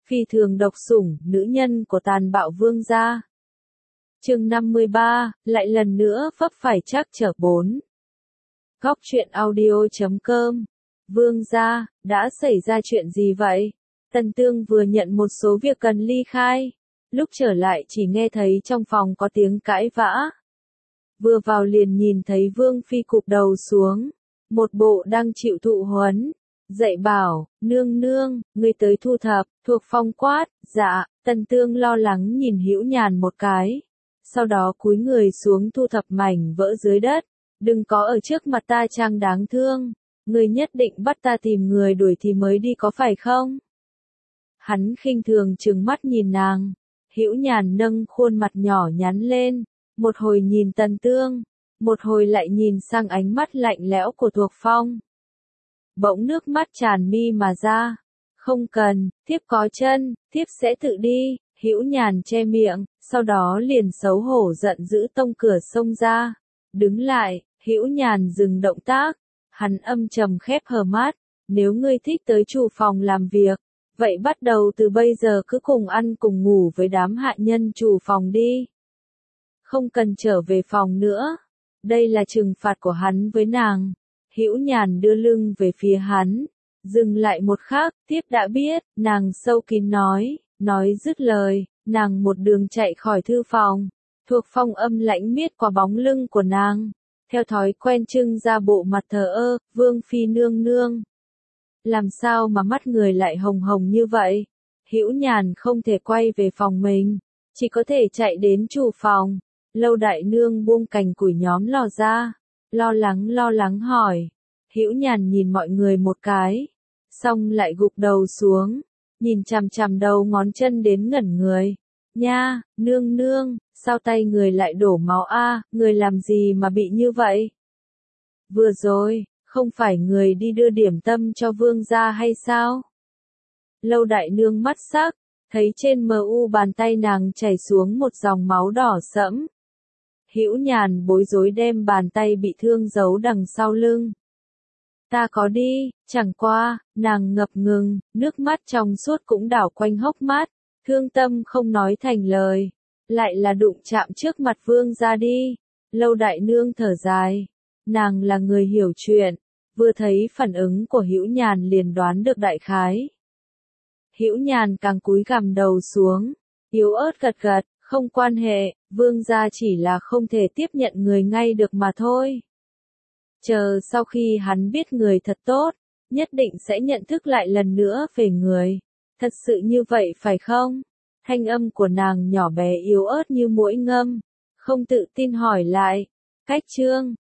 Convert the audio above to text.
Phi thường độc sủng, nữ nhân của tàn bạo vương gia. Chương 53, lại lần nữa vấp phải trắc trở 4. Góc truyện audio.com. Vương gia, đã xảy ra chuyện gì vậy? Tần Tương vừa nhận một số việc cần ly khai. Lúc trở lại chỉ nghe thấy trong phòng có tiếng cãi vã. Vừa vào liền nhìn thấy Vương Phi cụp đầu xuống. Một bộ đang chịu thụ huấn. Dạy bảo, nương nương, ngươi tới thu thập, Thuộc Phong quát, dạ. Tần Tương lo lắng nhìn Hữu Nhàn một cái. Sau đó cúi người xuống thu thập mảnh vỡ dưới đất. Đừng có ở trước mặt ta trang đáng thương. Ngươi nhất định bắt ta tìm người đuổi thì mới đi có phải không? Hắn khinh thường trừng mắt nhìn nàng. Hữu Nhàn nâng khuôn mặt nhỏ nhắn lên. Một hồi nhìn Tần Tương. Một hồi lại nhìn sang ánh mắt lạnh lẽo của Thuộc Phong. Bỗng nước mắt tràn mi mà ra. Không cần, thiếp có chân, thiếp sẽ tự đi. Hữu Nhàn che miệng, sau đó liền xấu hổ giận dữ tông cửa xông ra. Đứng lại, Hữu Nhàn dừng động tác. Hắn âm trầm khép hờ mắt. Nếu ngươi thích tới chủ phòng làm việc, vậy bắt đầu từ bây giờ cứ cùng ăn cùng ngủ với đám hạ nhân chủ phòng đi. Không cần trở về phòng nữa. Đây là trừng phạt của hắn với nàng. Hữu Nhàn đưa lưng về phía hắn. Dừng lại một khắc, tiếp đã biết, nàng sâu kín nói dứt lời, nàng một đường chạy khỏi thư phòng. Thuộc Phong âm lãnh miết qua bóng lưng của nàng. Theo thói quen trưng ra bộ mặt thờ ơ, Vương Phi nương nương. Làm sao mà mắt người lại hồng hồng như vậy? Hữu Nhàn không thể quay về phòng mình, chỉ có thể chạy đến chủ phòng. Lâu đại nương buông cành củi nhóm lò ra, lo lắng hỏi. Hữu Nhàn nhìn mọi người một cái, xong lại gục đầu xuống, nhìn chằm chằm đầu ngón chân đến ngẩn người. Nha, nương nương, sao tay người lại đổ máu a? Người làm gì mà bị như vậy? Vừa rồi, không phải người đi đưa điểm tâm cho vương gia hay sao? Lâu đại nương mắt sắc, thấy trên mu bàn tay nàng chảy xuống một dòng máu đỏ sẫm. Hữu Nhàn bối rối đem bàn tay bị thương giấu đằng sau lưng. Ta có đi, chẳng qua, nàng ngập ngừng, nước mắt trong suốt cũng đảo quanh hốc mắt, thương tâm không nói thành lời. Lại là đụng chạm trước mặt vương gia đi. Lâu đại nương thở dài. Nàng là người hiểu chuyện, vừa thấy phản ứng của Hữu Nhàn liền đoán được đại khái. Hữu Nhàn càng cúi gằm đầu xuống, yếu ớt gật gật, không quan hệ, vương gia chỉ là không thể tiếp nhận người ngay được mà thôi. Chờ sau khi hắn biết người thật tốt, nhất định sẽ nhận thức lại lần nữa về người. Thật sự như vậy phải không? Thanh âm của nàng nhỏ bé yếu ớt như muỗi ngâm, không tự tin hỏi lại. Cách chương